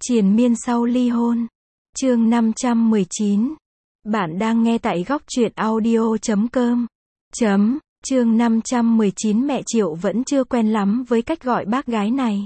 Triền miên sau ly hôn. Chương 519. Bạn đang nghe tại góc truyện audio.com. Chương 519. Mẹ Triệu vẫn chưa quen lắm với cách gọi bác gái này.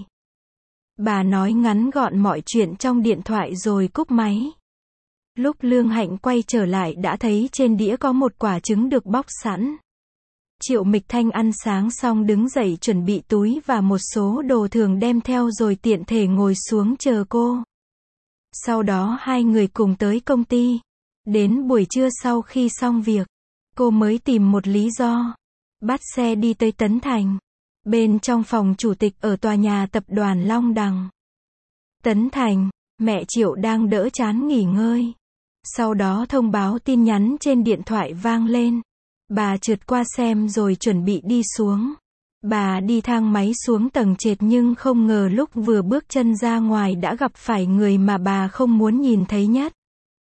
Bà nói ngắn gọn mọi chuyện trong điện thoại rồi cúp máy. Lúc Lương Hạnh quay trở lại đã thấy trên đĩa có một quả trứng được bóc sẵn. Triệu Mịch Thanh ăn sáng xong đứng dậy chuẩn bị túi và một số đồ thường đem theo rồi tiện thể ngồi xuống chờ cô. Sau đó hai người cùng tới công ty. Đến buổi trưa sau khi xong việc, cô mới tìm một lý do, bắt xe đi tới Tấn Thành. Bên trong phòng chủ tịch ở tòa nhà tập đoàn Long Đằng. Tấn Thành, mẹ Triệu đang đỡ chán nghỉ ngơi. Sau đó thông báo tin nhắn trên điện thoại vang lên. Bà trượt qua xem rồi chuẩn bị đi xuống. Bà đi thang máy xuống tầng trệt nhưng không ngờ lúc vừa bước chân ra ngoài đã gặp phải người mà bà không muốn nhìn thấy nhất.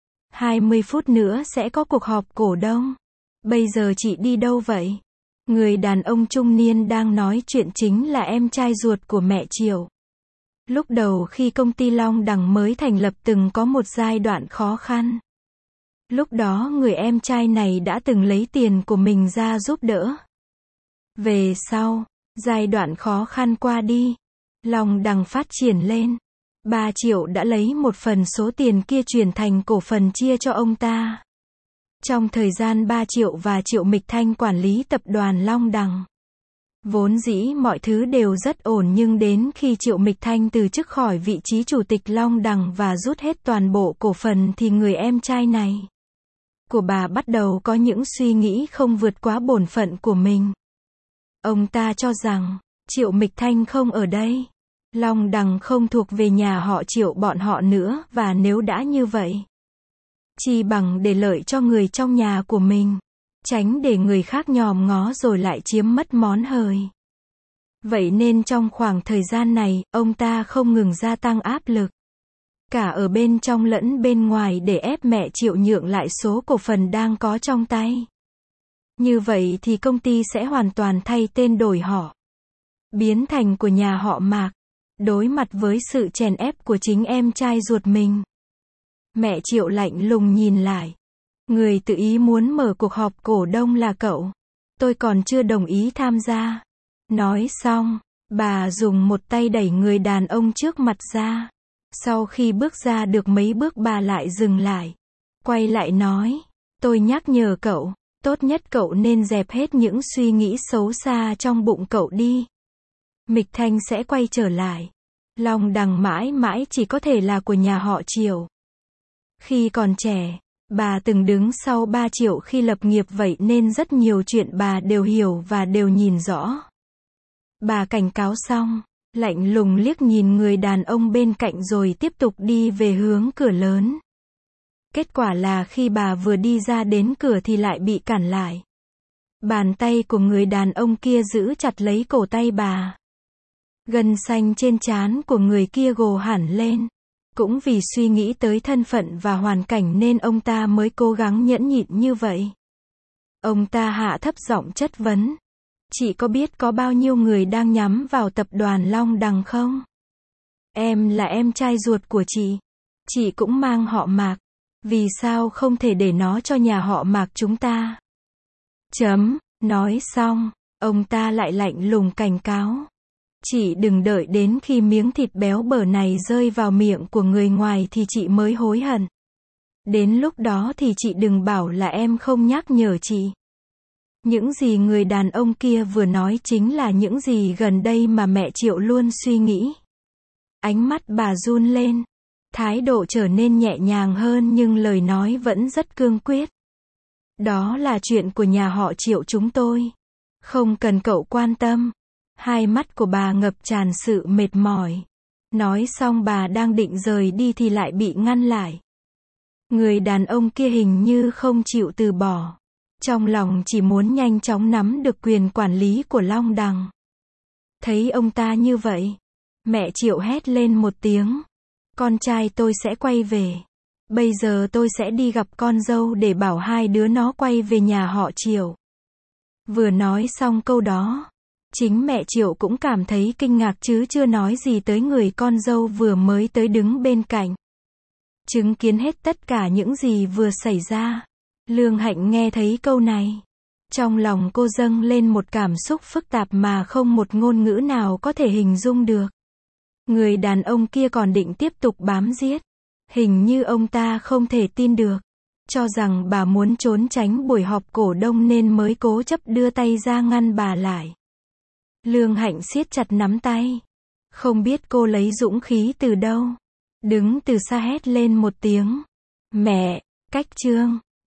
20 phút nữa sẽ có cuộc họp cổ đông. Bây giờ chị đi đâu vậy? Người đàn ông trung niên đang nói chuyện chính là em trai ruột của mẹ Triệu. Lúc đầu khi công ty Long Đằng mới thành lập từng có một giai đoạn khó khăn. Lúc đó người em trai này đã từng lấy tiền của mình ra giúp đỡ. Về sau, giai đoạn khó khăn qua đi, Long Đằng phát triển lên. Bà Triệu đã lấy một phần số tiền kia chuyển thành cổ phần chia cho ông ta. Trong thời gian bà Triệu và Triệu Mịch Thanh quản lý tập đoàn Long Đằng, vốn dĩ mọi thứ đều rất ổn nhưng đến khi Triệu Mịch Thanh từ chức khỏi vị trí chủ tịch Long Đằng và rút hết toàn bộ cổ phần thì người em trai này của bà bắt đầu có những suy nghĩ không vượt quá bổn phận của mình. Ông ta cho rằng, Triệu Mịch Thanh không ở đây, Long Đằng không thuộc về nhà họ Triệu bọn họ nữa và nếu đã như vậy, chi bằng để lợi cho người trong nhà của mình, tránh để người khác nhòm ngó rồi lại chiếm mất món hời. Vậy nên trong khoảng thời gian này, ông ta không ngừng gia tăng áp lực, cả ở bên trong lẫn bên ngoài để ép mẹ Triệu nhượng lại số cổ phần đang có trong tay. Như vậy thì công ty sẽ hoàn toàn thay tên đổi họ, biến thành của nhà họ Mạc. Đối mặt với sự chèn ép của chính em trai ruột mình, mẹ Triệu lạnh lùng nhìn lại. Người tự ý muốn mở cuộc họp cổ đông là cậu. Tôi còn chưa đồng ý tham gia. Nói xong, bà dùng một tay đẩy người đàn ông trước mặt ra. Sau khi bước ra được mấy bước bà lại dừng lại. Quay lại nói, tôi nhắc nhở cậu, tốt nhất cậu nên dẹp hết những suy nghĩ xấu xa trong bụng cậu đi. Mịch Thanh sẽ quay trở lại. Long Đằng mãi mãi chỉ có thể là của nhà họ Triệu. Khi còn trẻ, bà từng đứng sau ba Triệu khi lập nghiệp vậy nên rất nhiều chuyện bà đều hiểu và đều nhìn rõ. Bà cảnh cáo xong, lạnh lùng liếc nhìn người đàn ông bên cạnh rồi tiếp tục đi về hướng cửa lớn. Kết quả là khi bà vừa đi ra đến cửa thì lại bị cản lại. Bàn tay của người đàn ông kia giữ chặt lấy cổ tay bà. Gân xanh trên trán của người kia gồ hẳn lên. Cũng vì suy nghĩ tới thân phận và hoàn cảnh nên ông ta mới cố gắng nhẫn nhịn như vậy. Ông ta hạ thấp giọng chất vấn. Chị có biết có bao nhiêu người đang nhắm vào tập đoàn Long Đằng không? Em là em trai ruột của chị. Chị cũng mang họ Mạc. Vì sao không thể để nó cho nhà họ Mạc chúng ta? Nói xong, ông ta lại lạnh lùng cảnh cáo. Chị đừng đợi đến khi miếng thịt béo bở này rơi vào miệng của người ngoài thì chị mới hối hận. Đến lúc đó thì chị đừng bảo là em không nhắc nhở chị. Những gì người đàn ông kia vừa nói chính là những gì gần đây mà mẹ Triệu luôn suy nghĩ. Ánh mắt bà run lên. Thái độ trở nên nhẹ nhàng hơn nhưng lời nói vẫn rất cương quyết. Đó là chuyện của nhà họ Triệu chúng tôi. Không cần cậu quan tâm. Hai mắt của bà ngập tràn sự mệt mỏi. Nói xong bà đang định rời đi thì lại bị ngăn lại. Người đàn ông kia hình như không chịu từ bỏ. Trong lòng chỉ muốn nhanh chóng nắm được quyền quản lý của Long Đằng. Thấy ông ta như vậy, mẹ Triệu hét lên một tiếng. Con trai tôi sẽ quay về. Bây giờ tôi sẽ đi gặp con dâu để bảo hai đứa nó quay về nhà họ Triệu. Vừa nói xong câu đó, Chính mẹ Triệu cũng cảm thấy kinh ngạc chứ chưa nói gì tới người con dâu vừa mới tới đứng bên cạnh. Chứng kiến hết tất cả những gì vừa xảy ra. Lương Hạnh nghe thấy câu này. Trong lòng cô dâng lên một cảm xúc phức tạp mà không một ngôn ngữ nào có thể hình dung được. Người đàn ông kia còn định tiếp tục bám giết. Hình như ông ta không thể tin được. Cho rằng bà muốn trốn tránh buổi họp cổ đông nên mới cố chấp đưa tay ra ngăn bà lại. Lương Hạnh siết chặt nắm tay. Không biết cô lấy dũng khí từ đâu. Đứng từ xa hét lên một tiếng. Mẹ, cách Trương.